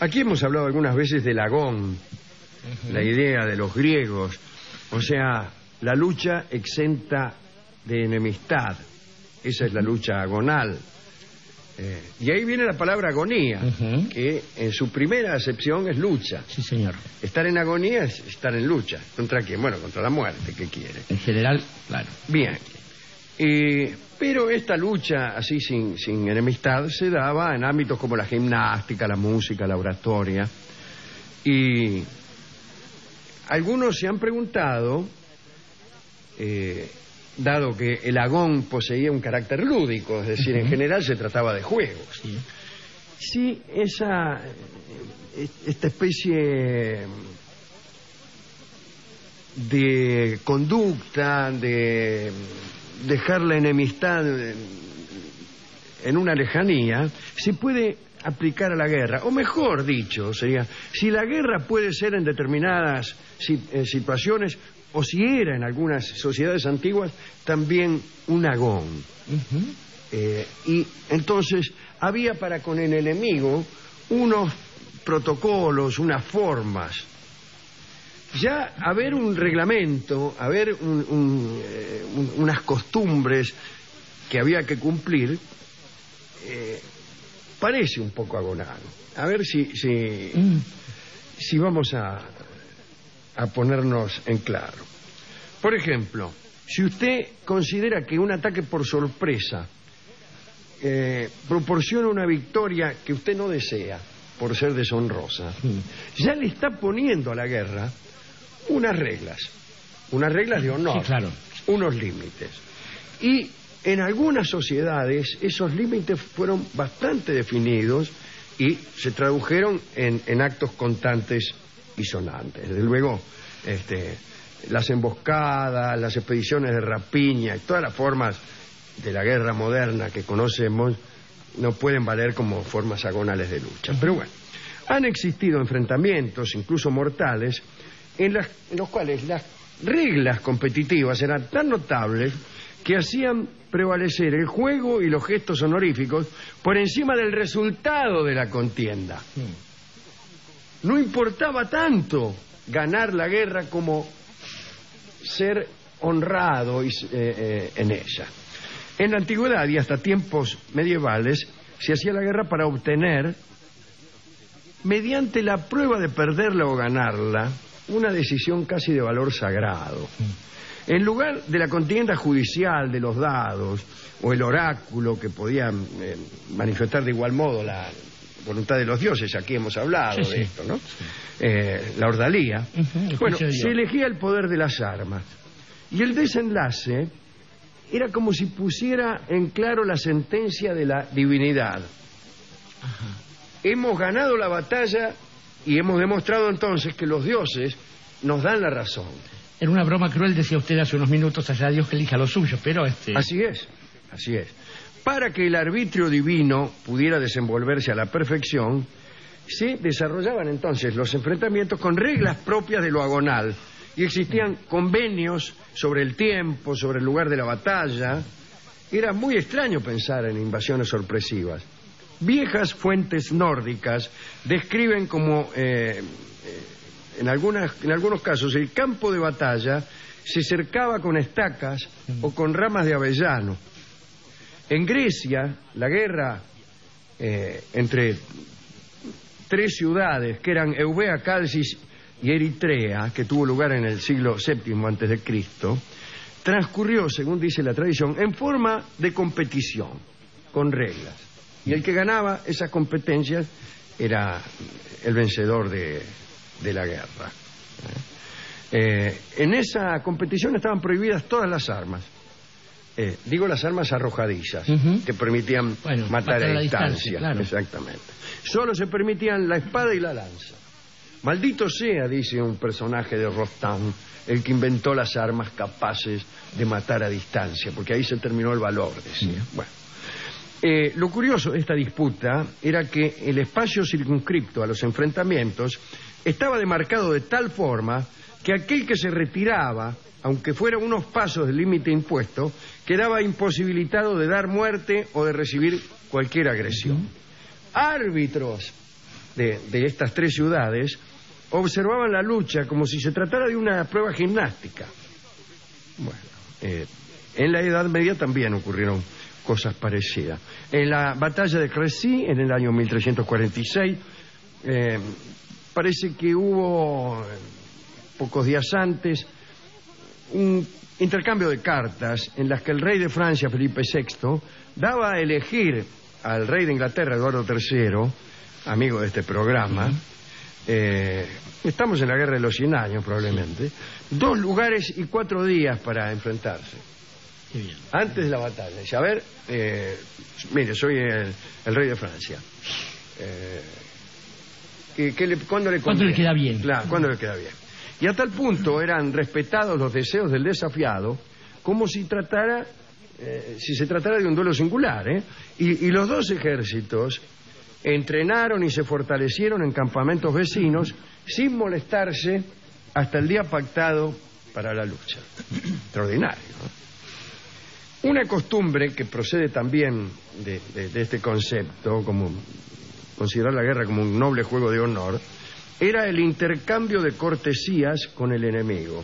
Aquí hemos hablado algunas veces del agón, la idea de los griegos, o sea, la lucha exenta de enemistad. Esa es la lucha agonal. Y ahí viene la palabra agonía, que en su primera acepción es lucha. Sí, señor. Estar en agonía es estar en lucha. ¿Contra quién? Bueno, contra la muerte, ¿qué quiere? En general, claro. Bien. Pero esta lucha así sin enemistad se daba en ámbitos como la gimnástica, la música, la oratoria. Y algunos se han preguntado, dado que el agón poseía un carácter lúdico, es decir, en general se trataba de juegos, si esta especie de conducta, de dejar la enemistad en una lejanía, se puede aplicar a la guerra, o mejor dicho, sería, si la guerra puede ser en determinadas situaciones, o si era en algunas sociedades antiguas también un agón. Y entonces había para con el enemigo unos protocolos, unas formas. Ya haber un reglamento, haber unas costumbres que había que cumplir, parece un poco agonado. A ver si vamos a ponernos en claro. Por ejemplo, si usted considera que un ataque por sorpresa proporciona una victoria que usted no desea por ser deshonrosa, ya le está poniendo a la guerra unas reglas de honor, sí, claro, unos límites. Y en algunas sociedades esos límites fueron bastante definidos y se tradujeron en actos constantes y sonantes. Desde luego, las emboscadas, las expediciones de rapiña y todas las formas de la guerra moderna que conocemos no pueden valer como formas agonales de lucha. Pero bueno, han existido enfrentamientos, incluso mortales, en los cuales las reglas competitivas eran tan notables que hacían prevalecer el juego y los gestos honoríficos por encima del resultado de la contienda. No importaba tanto ganar la guerra como ser honrado en ella. En la antigüedad y hasta tiempos medievales se hacía la guerra para obtener, mediante la prueba de perderla o ganarla, una decisión casi de valor sagrado. En lugar de la contienda judicial de los dados o el oráculo que podía manifestar de igual modo la voluntad de los dioses, aquí hemos hablado de esto, ¿no? La ordalía. Bueno, se elegía el poder de las armas. Y el desenlace era como si pusiera en claro la sentencia de la divinidad. Hemos ganado la batalla y hemos demostrado entonces que los dioses nos dan la razón. Era una broma cruel, decía usted hace unos minutos, allá Dios que elija lo suyo, pero Así es. Para que el arbitrio divino pudiera desenvolverse a la perfección, se desarrollaban entonces los enfrentamientos con reglas propias de lo agonal, y existían convenios sobre el tiempo, sobre el lugar de la batalla. Era muy extraño pensar en invasiones sorpresivas. Viejas fuentes nórdicas describen como, en algunos casos, el campo de batalla se cercaba con estacas o con ramas de avellano. En Grecia, la guerra entre tres ciudades, que eran Eubea, Calcis y Eritrea, que tuvo lugar en el siglo VII a.C., transcurrió, según dice la tradición, en forma de competición, con reglas. Y el que ganaba esas competencias era el vencedor de la guerra. En esa competición estaban prohibidas todas las armas. Digo las armas arrojadizas, que permitían matar a distancia. Claro. Exactamente. Solo se permitían la espada y la lanza. Maldito sea, dice un personaje de Rostand, el que inventó las armas capaces de matar a distancia, porque ahí se terminó el valor, decía. Bueno. Lo curioso de esta disputa era que el espacio circunscripto a los enfrentamientos estaba demarcado de tal forma que aquel que se retiraba, aunque fuera unos pasos del límite impuesto, quedaba imposibilitado de dar muerte o de recibir cualquier agresión. Árbitros de estas tres ciudades observaban la lucha como si se tratara de una prueba gimnástica. Bueno, en la Edad Media también ocurrieron cosas parecidas. En la batalla de Crécy, en el año 1346, parece que hubo, pocos días antes, un intercambio de cartas en las que el rey de Francia, Felipe VI, daba a elegir al rey de Inglaterra, Eduardo III, amigo de este programa, estamos en la Guerra de los 100 años probablemente, 2 lugares y 4 días para enfrentarse. Qué bien. Antes de la batalla. Dice, a ver, mire, soy el rey de Francia. ¿Cuándo le queda bien? Claro, ¿cuándo le queda bien? Y a tal punto eran respetados los deseos del desafiado como si se tratara de un duelo singular, ¿eh? Y los dos ejércitos entrenaron y se fortalecieron en campamentos vecinos sin molestarse hasta el día pactado para la lucha. Extraordinario, ¿no? Una costumbre que procede también de este concepto, como considerar la guerra como un noble juego de honor, era el intercambio de cortesías con el enemigo.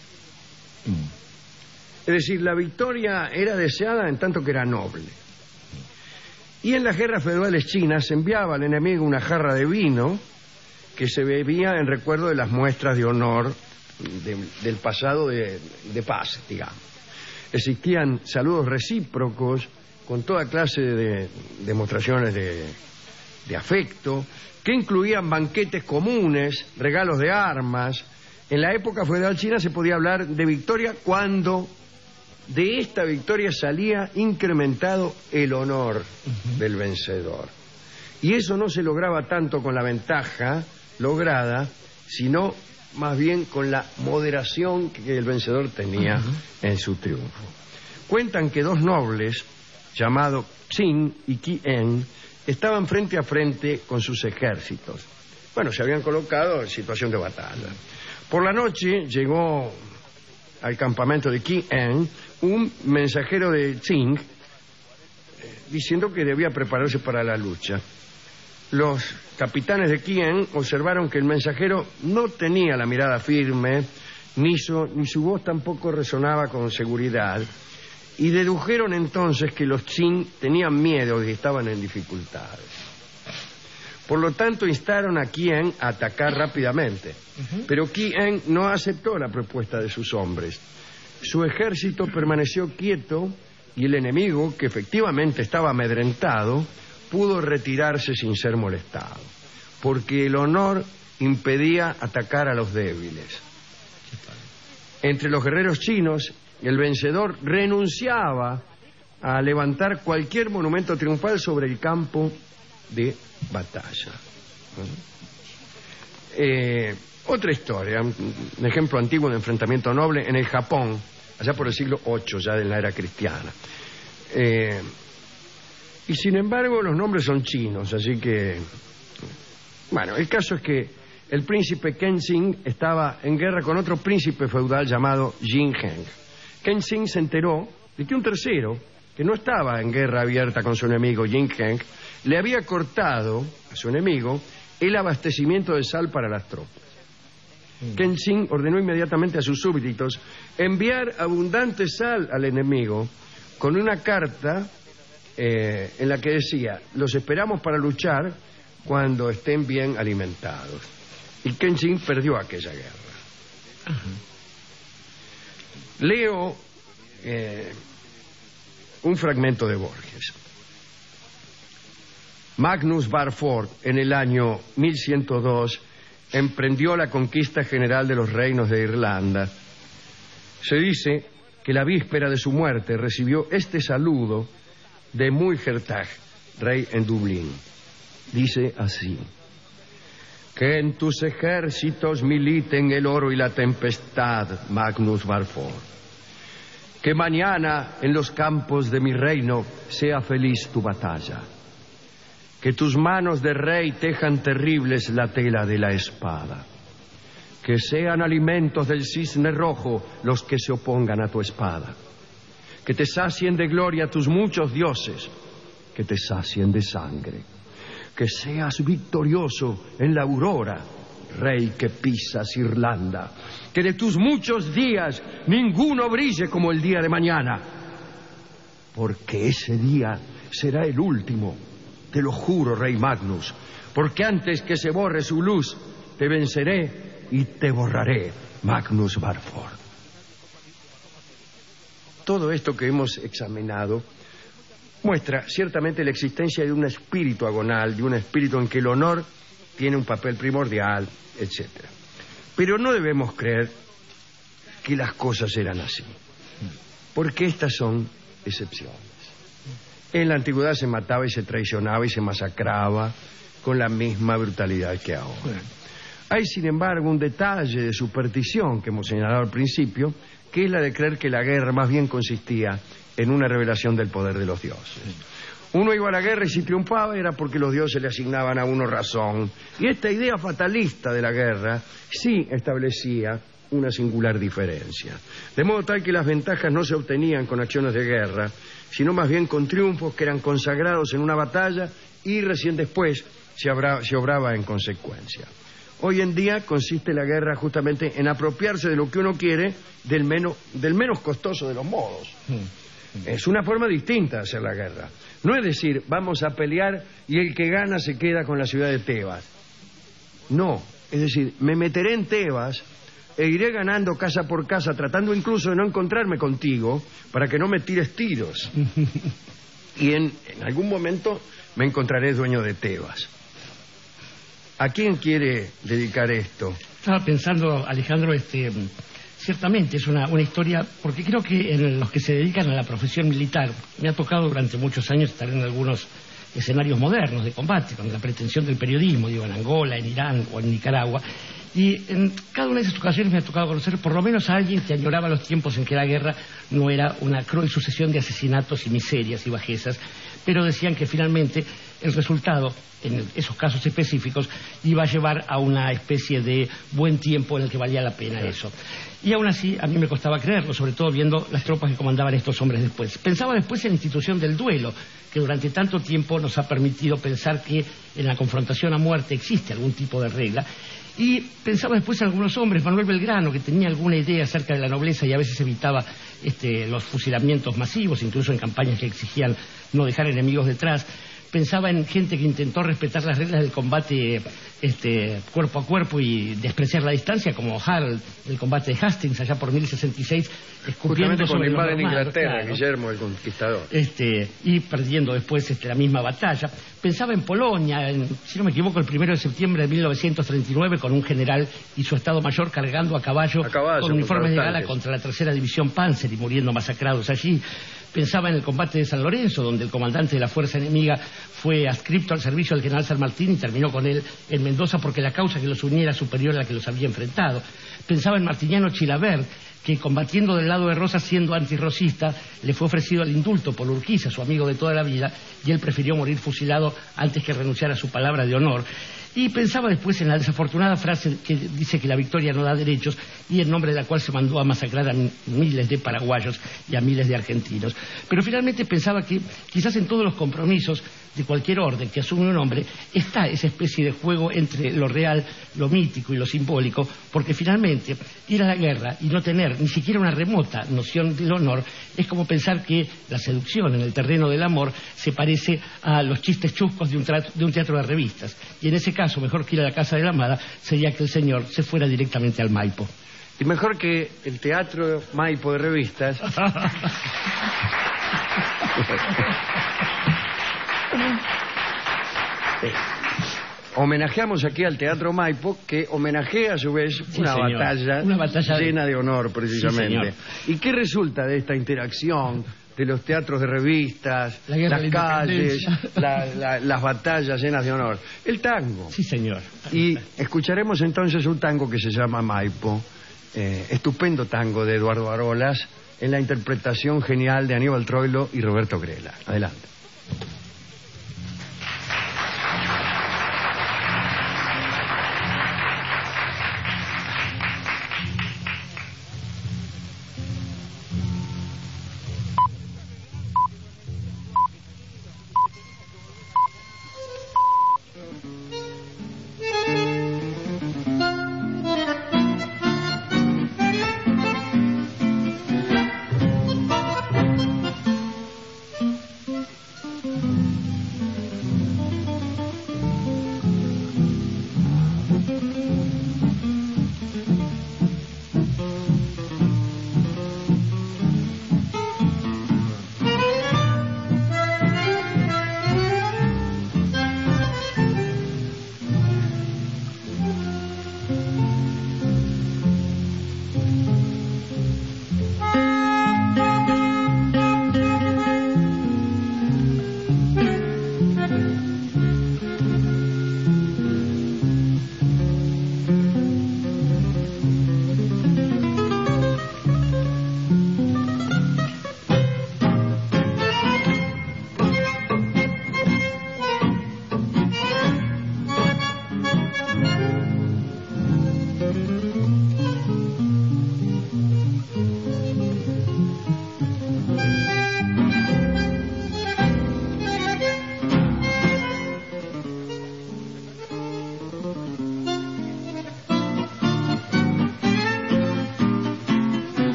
Es decir, la victoria era deseada en tanto que era noble. Y en las guerras feudales chinas se enviaba al enemigo una jarra de vino que se bebía en recuerdo de las muestras de honor del pasado de paz, digamos. Existían saludos recíprocos con toda clase de demostraciones de afecto, que incluían banquetes comunes, regalos de armas. En la época feudal china se podía hablar de victoria cuando de esta victoria salía incrementado el honor del vencedor. Y eso no se lograba tanto con la ventaja lograda, sino más bien con la moderación que el vencedor tenía en su triunfo. Cuentan que 2 nobles, llamados Qin y Qin, estaban frente a frente con sus ejércitos. Bueno, se habían colocado en situación de batalla. Por la noche llegó al campamento de Qin un mensajero de Qin diciendo que debía prepararse para la lucha. Los capitanes de Qin observaron que el mensajero no tenía la mirada firme, ni su voz tampoco resonaba con seguridad, y dedujeron entonces que los Qin tenían miedo y estaban en dificultades. Por lo tanto, instaron a Qin a atacar rápidamente. Pero Qin no aceptó la propuesta de sus hombres. Su ejército permaneció quieto y el enemigo, que efectivamente estaba amedrentado, pudo retirarse sin ser molestado, porque el honor impedía atacar a los débiles. Entre los guerreros chinos, el vencedor renunciaba a levantar cualquier monumento triunfal sobre el campo de batalla. Otra historia, un ejemplo antiguo de enfrentamiento noble en el Japón, allá por el siglo VIII, ya de la era cristiana. Y sin embargo los nombres son chinos, así que... Bueno, el caso es que el príncipe Kenshin estaba en guerra con otro príncipe feudal llamado Jin Heng. Kenshin se enteró de que un tercero, que no estaba en guerra abierta con su enemigo Jin Heng, le había cortado a su enemigo el abastecimiento de sal para las tropas. Kenshin ordenó inmediatamente a sus súbditos enviar abundante sal al enemigo con una carta en la que decía: los esperamos para luchar cuando estén bien alimentados. Y Kenshin perdió aquella guerra. Leo un fragmento de Borges. Magnus Barford, en el año 1102, emprendió la conquista general de los reinos de Irlanda. Se dice que la víspera de su muerte recibió este saludo de Muirchertach, rey en Dublín. Dice así: que en tus ejércitos militen el oro y la tempestad, Magnus Barford. Que mañana en los campos de mi reino sea feliz tu batalla. Que tus manos de rey tejan terribles la tela de la espada. Que sean alimentos del cisne rojo los que se opongan a tu espada. Que te sacien de gloria tus muchos dioses. Que te sacien de sangre. que seas victorioso en la aurora, rey que pisas Irlanda. Que de tus muchos días ninguno brille como el día de mañana, porque ese día será el último, te lo juro, rey Magnus, porque antes que se borre su luz, te venceré y te borraré, Magnus Barford. Todo esto que hemos examinado muestra ciertamente la existencia de un espíritu agonal, de un espíritu en que el honor tiene un papel primordial, etc. Pero no debemos creer que las cosas eran así, porque estas son excepciones. En la antigüedad se mataba y se traicionaba y se masacraba con la misma brutalidad que ahora. Hay, sin embargo, un detalle de superstición que hemos señalado al principio, que es la de creer que la guerra más bien consistía en una revelación del poder de los dioses. Uno iba a la guerra y si triunfaba era porque los dioses le asignaban a uno razón. Y esta idea fatalista de la guerra sí establecía una singular diferencia. De modo tal que las ventajas no se obtenían con acciones de guerra, sino más bien con triunfos que eran consagrados en una batalla y recién después se obraba en consecuencia. Hoy en día consiste la guerra justamente en apropiarse de lo que uno quiere del menos costoso de los modos. Es una forma distinta de hacer la guerra. No es decir, vamos a pelear y el que gana se queda con la ciudad de Tebas. No, es decir, me meteré en Tebas e iré ganando casa por casa, tratando incluso de no encontrarme contigo para que no me tires tiros. Y en algún momento me encontraré dueño de Tebas. ¿A quién quiere dedicar esto? Estaba pensando, Alejandro, ciertamente es una historia, porque creo que en los que se dedican a la profesión militar, me ha tocado durante muchos años estar en algunos escenarios modernos de combate, con la pretensión del periodismo, digo, en Angola, en Irán o en Nicaragua, y en cada una de esas ocasiones me ha tocado conocer por lo menos a alguien que añoraba los tiempos en que la guerra no era una cruel sucesión de asesinatos y miserias y bajezas, pero decían que finalmente el resultado, en esos casos específicos, iba a llevar a una especie de buen tiempo en el que valía la pena eso. Y aún así, a mí me costaba creerlo, sobre todo viendo las tropas que comandaban estos hombres después. Pensaba después en la institución del duelo, que durante tanto tiempo nos ha permitido pensar que en la confrontación a muerte existe algún tipo de regla. Y pensaba después en algunos hombres, Manuel Belgrano, que tenía alguna idea acerca de la nobleza y a veces evitaba los fusilamientos masivos, incluso en campañas que exigían no dejar enemigos detrás. Pensaba en gente que intentó respetar las reglas del combate cuerpo a cuerpo y despreciar la distancia, como Harold, el combate de Hastings allá por 1066, escupiendo sobre los en Inglaterra, claro. Guillermo el Conquistador. Y perdiendo después la misma batalla. Pensaba en Polonia, si no me equivoco, el 1 de septiembre de 1939, con un general y su Estado Mayor cargando a caballo con uniformes de gala contra la tercera división Panzer y muriendo masacrados allí. Pensaba en el combate de San Lorenzo, donde el comandante de la fuerza enemiga fue adscripto al servicio del general San Martín y terminó con él en Mendoza porque la causa que los unía era superior a la que los había enfrentado. Pensaba en Martiniano Chilavert, que combatiendo del lado de Rosas siendo antirrosista, le fue ofrecido el indulto por Urquiza, su amigo de toda la vida, y él prefirió morir fusilado antes que renunciar a su palabra de honor. Y pensaba después en la desafortunada frase que dice que la victoria no da derechos y en nombre de la cual se mandó a masacrar a miles de paraguayos y a miles de argentinos. Pero finalmente pensaba que quizás en todos los compromisos de cualquier orden que asume un hombre está esa especie de juego entre lo real, lo mítico y lo simbólico, porque finalmente ir a la guerra y no tener ni siquiera una remota noción del honor es como pensar que la seducción en el terreno del amor se parece a los chistes chuscos de un teatro de revistas. Y en ese caso, mejor que ir a la casa de la amada sería que el señor se fuera directamente al Maipo. Y mejor que el teatro Maipo de revistas. Homenajeamos aquí al Teatro Maipo, que homenajea a su vez una batalla llena de honor, precisamente. Sí, ¿y qué resulta de esta interacción de los teatros de revistas, las calles, las batallas llenas de honor? El tango. Sí, señor. Y escucharemos entonces un tango que se llama Maipo, estupendo tango de Eduardo Arolas, en la interpretación genial de Aníbal Troilo y Roberto Grela. Adelante.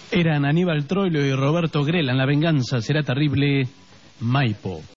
Eran Aníbal Troilo y Roberto Grela en La venganza será terrible, Maipo.